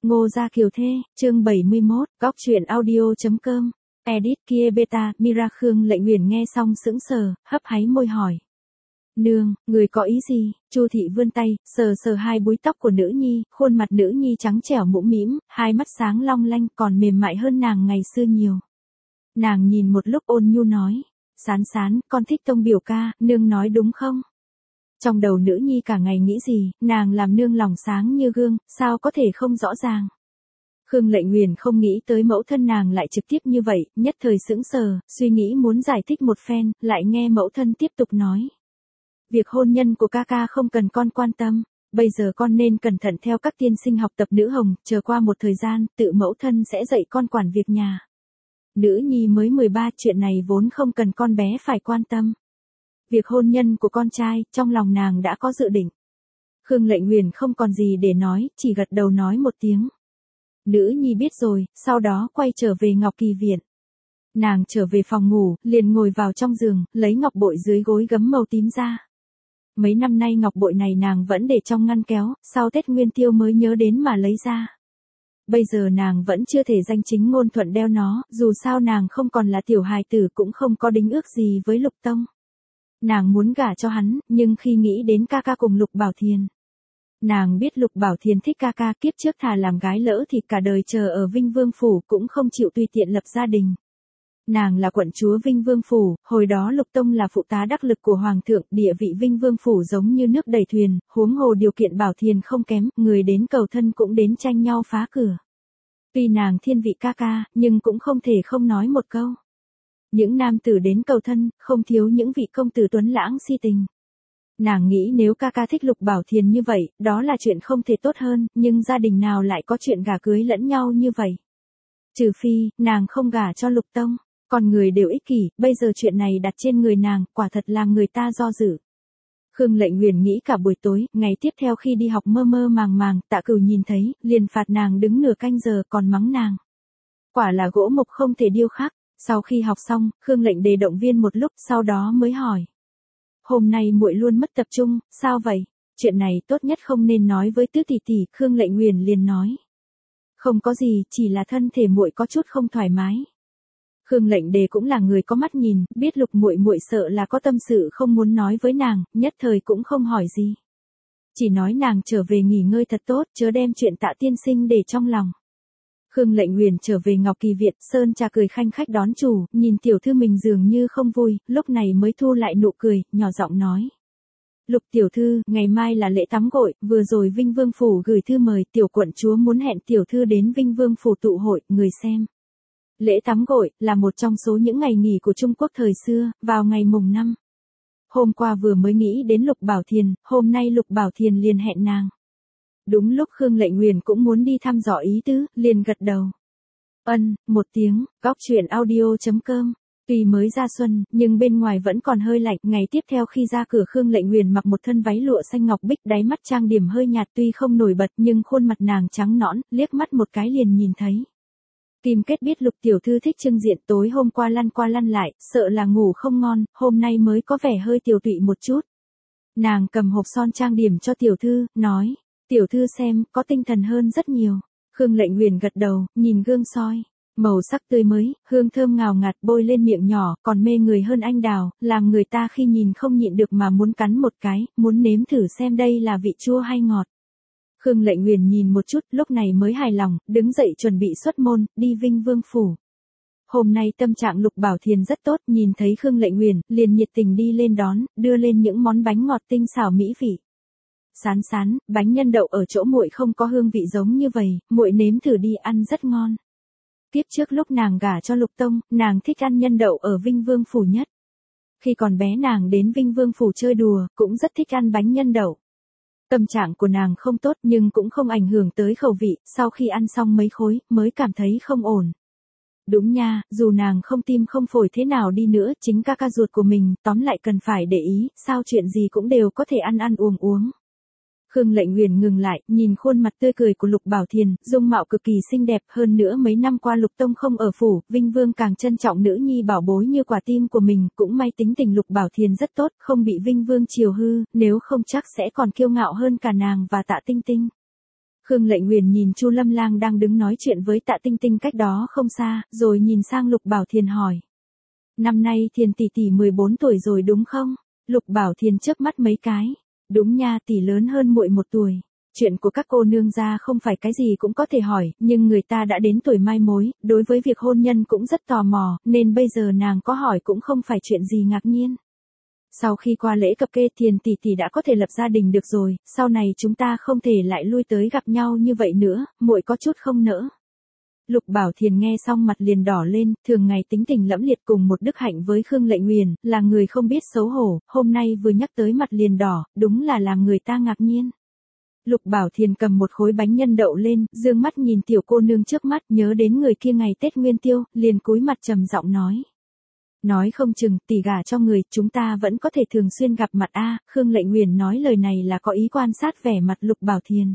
Ngô Gia Kiều Thê, chương 71, góc truyện audio.com, edit kia beta, Mira Khương Lệnh Uyển nghe xong sững sờ, hấp háy môi hỏi. Nương, người có ý gì? Chu thị vươn tay, sờ sờ hai búi tóc của nữ nhi, khuôn mặt nữ nhi trắng trẻo mũm mĩm, hai mắt sáng long lanh còn mềm mại hơn nàng ngày xưa nhiều. Nàng nhìn một lúc ôn nhu nói, Sán Sán, con thích Tông biểu ca, nương nói đúng không? Trong đầu nữ nhi cả ngày nghĩ gì, nàng làm nương lòng sáng như gương, sao có thể không rõ ràng. Khương Lệnh Uyển không nghĩ tới mẫu thân nàng lại trực tiếp như vậy, nhất thời sững sờ, suy nghĩ muốn giải thích một phen, lại nghe mẫu thân tiếp tục nói. Việc hôn nhân của ca ca không cần con quan tâm, bây giờ con nên cẩn thận theo các tiên sinh học tập nữ hồng, chờ qua một thời gian, tự mẫu thân sẽ dạy con quản việc nhà. Nữ nhi mới 13, chuyện này vốn không cần con bé phải quan tâm. Việc hôn nhân của con trai, trong lòng nàng đã có dự định. Khương Lệnh Uyển không còn gì để nói, chỉ gật đầu nói một tiếng. Nữ nhi biết rồi, sau đó quay trở về Ngọc Kỳ Viện. Nàng trở về phòng ngủ, liền ngồi vào trong giường, lấy ngọc bội dưới gối gấm màu tím ra. Mấy năm nay ngọc bội này nàng vẫn để trong ngăn kéo, sau Tết Nguyên Tiêu mới nhớ đến mà lấy ra. Bây giờ nàng vẫn chưa thể danh chính ngôn thuận đeo nó, dù sao nàng không còn là tiểu hài tử cũng không có đính ước gì với Lục Tông. Nàng muốn gả cho hắn, nhưng khi nghĩ đến ca ca cùng Lục Bảo Thiền. Nàng biết Lục Bảo Thiền thích ca ca, kiếp trước thà làm gái lỡ thì cả đời chờ ở Vinh Vương Phủ cũng không chịu tùy tiện lập gia đình. Nàng là quận chúa Vinh Vương Phủ, hồi đó Lục Tông là phụ tá đắc lực của Hoàng thượng, địa vị Vinh Vương Phủ giống như nước đầy thuyền, huống hồ điều kiện Bảo Thiền không kém, người đến cầu thân cũng đến tranh nhau phá cửa. Tuy nàng thiên vị ca ca, nhưng cũng không thể không nói một câu. Những nam tử đến cầu thân, không thiếu những vị công tử tuấn lãng si tình. Nàng nghĩ nếu ca ca thích Lục Bảo Thiền như vậy, đó là chuyện không thể tốt hơn, nhưng gia đình nào lại có chuyện gả cưới lẫn nhau như vậy. Trừ phi, nàng không gả cho Lục Tông. Còn người đều ích kỷ, bây giờ chuyện này đặt trên người nàng, quả thật làm người ta do dự. Khương Lệnh Uyển nghĩ cả buổi tối, ngày tiếp theo khi đi học mơ mơ màng màng, Tạ Cửu nhìn thấy, liền phạt nàng đứng nửa canh giờ còn mắng nàng. Quả là gỗ mục không thể điêu khắc. Sau khi học xong, Khương Lệnh Đề động viên một lúc, sau đó mới hỏi. Hôm nay muội luôn mất tập trung, sao vậy? Chuyện này tốt nhất không nên nói với tứ tỷ tỷ, Khương Lệnh Uyển liền nói. Không có gì, chỉ là thân thể muội có chút không thoải mái. Khương Lệnh Đề cũng là người có mắt nhìn, biết Lục muội muội sợ là có tâm sự không muốn nói với nàng, nhất thời cũng không hỏi gì. Chỉ nói nàng trở về nghỉ ngơi thật tốt, chớ đem chuyện Tạ tiên sinh để trong lòng. Khương Lệnh Uyển trở về Ngọc Kỳ Viện, Sơn Trà cười khanh khách đón chủ, nhìn tiểu thư mình dường như không vui, lúc này mới thu lại nụ cười, nhỏ giọng nói. Lục tiểu thư, ngày mai là lễ tắm gội, vừa rồi Vinh Vương Phủ gửi thư mời, tiểu quận chúa muốn hẹn tiểu thư đến Vinh Vương Phủ tụ hội, người xem. Lễ tắm gội, là một trong số những ngày nghỉ của Trung Quốc thời xưa, vào ngày mùng 5. Hôm qua vừa mới nghĩ đến Lục Bảo Thiền, hôm nay Lục Bảo Thiền liền hẹn nàng. Đúng lúc Khương Lệnh Uyển cũng muốn đi thăm dò ý tứ, liền gật đầu. Một tiếng, góc truyện audio.com. Tuy mới ra xuân, nhưng bên ngoài vẫn còn hơi lạnh, ngày tiếp theo khi ra cửa Khương Lệnh Uyển mặc một thân váy lụa xanh ngọc bích, đáy mắt trang điểm hơi nhạt tuy không nổi bật nhưng khuôn mặt nàng trắng nõn, liếc mắt một cái liền nhìn thấy. Tìm kết biết Lục tiểu thư thích trưng diện, tối hôm qua lăn lại, sợ là ngủ không ngon, hôm nay mới có vẻ hơi tiều tụy một chút. Nàng cầm hộp son trang điểm cho tiểu thư, nói, tiểu thư xem, có tinh thần hơn rất nhiều. Khương Lệnh Uyển gật đầu, nhìn gương soi, màu sắc tươi mới, hương thơm ngào ngạt bôi lên miệng nhỏ, còn mê người hơn anh đào, làm người ta khi nhìn không nhịn được mà muốn cắn một cái, muốn nếm thử xem đây là vị chua hay ngọt. Khương Lệnh Uyển nhìn một chút, lúc này mới hài lòng, đứng dậy chuẩn bị xuất môn, đi Vinh Vương Phủ. Hôm nay tâm trạng Lục Bảo Thiền rất tốt, nhìn thấy Khương Lệnh Uyển, liền nhiệt tình đi lên đón, đưa lên những món bánh ngọt tinh xảo mỹ vị. Sán Sán, bánh nhân đậu ở chỗ muội không có hương vị giống như vậy, muội nếm thử đi, ăn rất ngon. Tiếp trước lúc nàng gả cho Lục Tông, nàng thích ăn nhân đậu ở Vinh Vương Phủ nhất. Khi còn bé nàng đến Vinh Vương Phủ chơi đùa, cũng rất thích ăn bánh nhân đậu. Tâm trạng của nàng không tốt nhưng cũng không ảnh hưởng tới khẩu vị, sau khi ăn xong mấy khối, mới cảm thấy không ổn. Đúng nha, dù nàng không tim không phổi thế nào đi nữa, chính ca ca ruột của mình, tóm lại cần phải để ý, sao chuyện gì cũng đều có thể ăn uống. Khương Lệnh Uyển ngừng lại, nhìn khuôn mặt tươi cười của Lục Bảo Thiền, dung mạo cực kỳ xinh đẹp, hơn nữa mấy năm qua Lục Tông không ở phủ, Vinh Vương càng trân trọng nữ nhi bảo bối như quả tim của mình, cũng may tính tình Lục Bảo Thiền rất tốt, không bị Vinh Vương chiều hư, nếu không chắc sẽ còn kiêu ngạo hơn cả nàng và Tạ Tinh Tinh. Khương Lệnh Uyển nhìn Chu Lâm Lang đang đứng nói chuyện với Tạ Tinh Tinh cách đó không xa, rồi nhìn sang Lục Bảo Thiền hỏi. Năm nay Thiền tỷ tỷ 14 tuổi rồi đúng không? Lục Bảo Thiền chớp mắt mấy cái. Đúng nha, tỷ lớn hơn muội 1 tuổi. Chuyện của các cô nương gia không phải cái gì cũng có thể hỏi, nhưng người ta đã đến tuổi mai mối, đối với việc hôn nhân cũng rất tò mò, nên bây giờ nàng có hỏi cũng không phải chuyện gì ngạc nhiên. Sau khi qua lễ cập kê Thiền tỷ tỷ đã có thể lập gia đình được rồi, sau này chúng ta không thể lại lui tới gặp nhau như vậy nữa, muội có chút không nỡ. Lục Bảo Thiền nghe xong mặt liền đỏ lên, thường ngày tính tình lẫm liệt cùng một đức hạnh với Khương Lệnh Uyển, là người không biết xấu hổ, hôm nay vừa nhắc tới mặt liền đỏ, đúng là làm người ta ngạc nhiên. Lục Bảo Thiền cầm một khối bánh nhân đậu lên, dương mắt nhìn tiểu cô nương trước mắt, nhớ đến người kia ngày Tết Nguyên Tiêu, liền cúi mặt trầm giọng nói. Nói không chừng, tỷ gả cho người, chúng ta vẫn có thể thường xuyên gặp mặt a. Khương Lệnh Uyển nói lời này là có ý quan sát vẻ mặt Lục Bảo Thiền.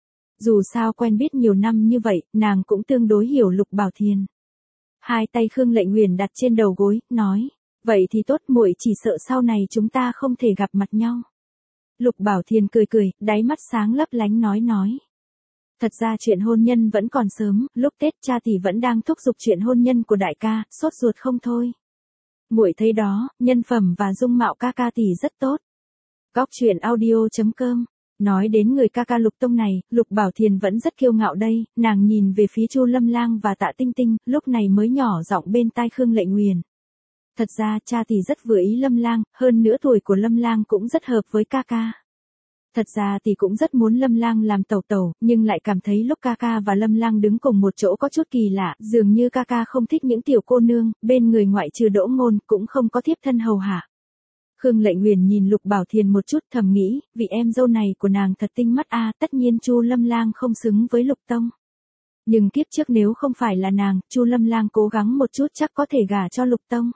Dù sao quen biết nhiều năm như vậy, nàng cũng tương đối hiểu Lục Bảo Thiền. Hai tay Khương Lệnh Uyển đặt trên đầu gối, nói, vậy thì tốt, muội chỉ sợ sau này chúng ta không thể gặp mặt nhau. Lục Bảo Thiền cười cười, đáy mắt sáng lấp lánh nói. Thật ra chuyện hôn nhân vẫn còn sớm, lúc Tết cha tỷ vẫn đang thúc giục chuyện hôn nhân của đại ca, sốt ruột không thôi. Muội thấy đó, nhân phẩm và dung mạo ca ca tỷ rất tốt. Góc truyện audio.com. Nói đến người ca ca Lục Tông này, Lục Bảo Thiền vẫn rất kiêu ngạo đây, nàng nhìn về phía Chu Lâm Lang và Tạ Tinh Tinh, lúc này mới nhỏ giọng bên tai Khương Lệnh Uyển. Thật ra cha tỷ rất vừa ý Lâm Lang, hơn nữa tuổi của Lâm Lang cũng rất hợp với ca ca. Thật ra tỷ cũng rất muốn Lâm Lang làm tẩu tẩu, nhưng lại cảm thấy lúc ca ca và Lâm Lang đứng cùng một chỗ có chút kỳ lạ, dường như ca ca không thích những tiểu cô nương, bên người ngoại trừ Đỗ Ngôn, cũng không có thiếp thân hầu hạ. Khương Lệnh Uyển nhìn Lục Bảo Thiền một chút thầm nghĩ, vị em dâu này của nàng thật tinh mắt a, tất nhiên Chu Lâm Lang không xứng với Lục Tông. Nhưng kiếp trước nếu không phải là nàng, Chu Lâm Lang cố gắng một chút chắc có thể gả cho Lục Tông.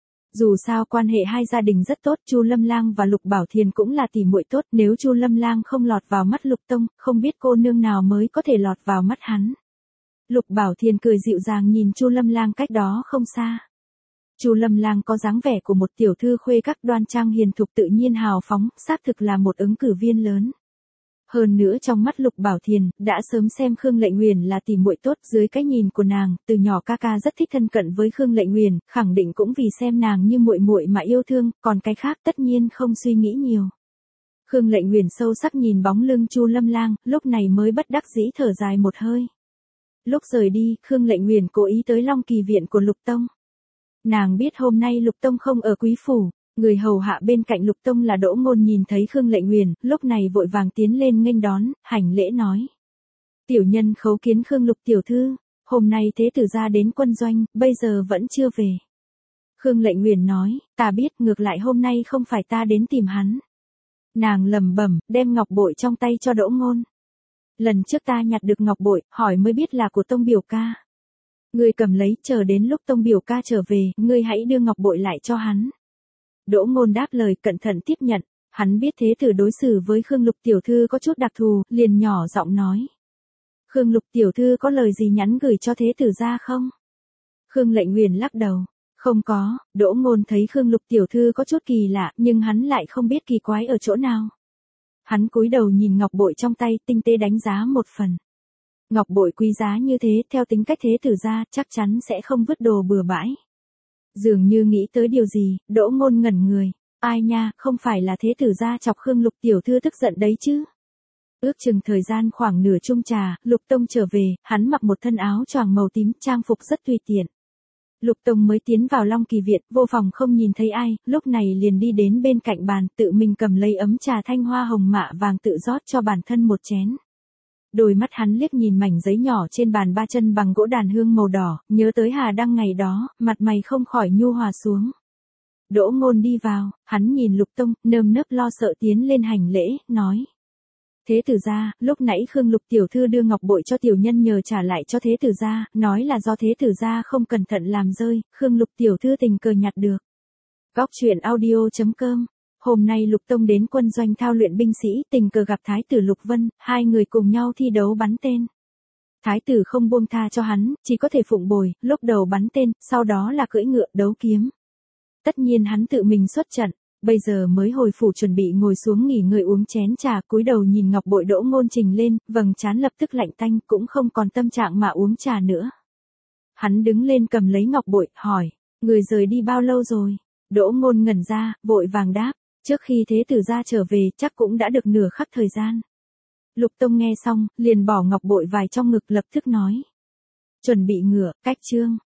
Dù sao quan hệ hai gia đình rất tốt, Chu Lâm Lang và Lục Bảo Thiền cũng là tỷ muội tốt, nếu Chu Lâm Lang không lọt vào mắt Lục Tông, không biết cô nương nào mới có thể lọt vào mắt hắn. Lục Bảo Thiền cười dịu dàng nhìn Chu Lâm Lang cách đó không xa. Chu Lâm Lang có dáng vẻ của một tiểu thư khuê các đoan trang hiền thục tự nhiên hào phóng, xác thực là một ứng cử viên lớn. Hơn nữa trong mắt Lục Bảo Thiền, đã sớm xem Khương Lệnh Uyển là tỷ muội tốt, dưới cái nhìn của nàng, từ nhỏ ca ca rất thích thân cận với Khương Lệnh Uyển, khẳng định cũng vì xem nàng như muội muội mà yêu thương, còn cái khác tất nhiên không suy nghĩ nhiều. Khương Lệnh Uyển sâu sắc nhìn bóng lưng Chu Lâm Lang, lúc này mới bất đắc dĩ thở dài một hơi. Lúc rời đi, Khương Lệnh Uyển cố ý tới Long Kỳ viện của Lục Tông. Nàng biết hôm nay Lục Tông không ở quý phủ, người hầu hạ bên cạnh Lục Tông là Đỗ Ngôn nhìn thấy Khương Lệnh Uyển, lúc này vội vàng tiến lên nghênh đón, hành lễ nói. Tiểu nhân khấu kiến Khương Lục tiểu thư, hôm nay thế tử gia đến quân doanh, bây giờ vẫn chưa về. Khương Lệnh Uyển nói, ta biết, ngược lại hôm nay không phải ta đến tìm hắn. Nàng lẩm bẩm, đem ngọc bội trong tay cho Đỗ Ngôn. Lần trước ta nhặt được ngọc bội, hỏi mới biết là của Tông biểu ca. Ngươi cầm lấy, chờ đến lúc Tông biểu ca trở về, ngươi hãy đưa ngọc bội lại cho hắn. Đỗ Ngôn đáp lời cẩn thận tiếp nhận, hắn biết thế tử đối xử với Khương Lục tiểu thư có chút đặc thù, liền nhỏ giọng nói. Khương Lục tiểu thư có lời gì nhắn gửi cho thế tử ra không? Khương Lệnh Uyển lắc đầu, không có. Đỗ Ngôn thấy Khương Lục tiểu thư có chút kỳ lạ, nhưng hắn lại không biết kỳ quái ở chỗ nào. Hắn cúi đầu nhìn ngọc bội trong tay, tinh tế đánh giá một phần. Ngọc bội quý giá như thế, theo tính cách thế tử ra, chắc chắn sẽ không vứt đồ bừa bãi. Dường như nghĩ tới điều gì, Đỗ Ngôn ngẩn người. Ai nha, không phải là thế tử gia chọc Khương Lục tiểu thư tức giận đấy chứ? Ước chừng thời gian khoảng nửa chung trà, Lục Tông trở về, hắn mặc một thân áo choàng màu tím, trang phục rất tùy tiện. Lục Tông mới tiến vào Long Kỳ viện, vô phòng không nhìn thấy ai, lúc này liền đi đến bên cạnh bàn, tự mình cầm lấy ấm trà thanh hoa hồng mạ vàng tự rót cho bản thân một chén. Đôi mắt hắn liếc nhìn mảnh giấy nhỏ trên bàn ba chân bằng gỗ đàn hương màu đỏ, nhớ tới Hà Đăng ngày đó, mặt mày không khỏi nhu hòa xuống. Đỗ Ngôn đi vào, hắn nhìn Lục Tông, nơm nớp lo sợ tiến lên hành lễ, nói. Thế tử gia, lúc nãy Khương Lục tiểu thư đưa ngọc bội cho tiểu nhân nhờ trả lại cho thế tử gia, nói là do thế tử gia không cẩn thận làm rơi, Khương Lục tiểu thư tình cờ nhặt được. Góc truyện audio.com. Hôm nay Lục Tông đến quân doanh thao luyện binh sĩ, tình cờ gặp Thái tử Lục Vân, hai người cùng nhau thi đấu bắn tên. Thái tử không buông tha cho hắn, chỉ có thể phụng bồi, lúc đầu bắn tên, sau đó là cưỡi ngựa đấu kiếm. Tất nhiên hắn tự mình xuất trận, bây giờ mới hồi phủ chuẩn bị ngồi xuống nghỉ ngơi uống chén trà, cúi đầu nhìn ngọc bội Đỗ Ngôn Trình lên, vầng trán lập tức lạnh tanh, cũng không còn tâm trạng mà uống trà nữa. Hắn đứng lên cầm lấy ngọc bội, hỏi, người rời đi bao lâu rồi? Đỗ Ngôn ngẩn ra, vội vàng đáp, trước khi Thế Tử gia trở về chắc cũng đã được nửa khắc thời gian. Lục Tông nghe xong, liền bỏ ngọc bội vài trong ngực lập tức nói. Chuẩn bị ngựa, cách chương.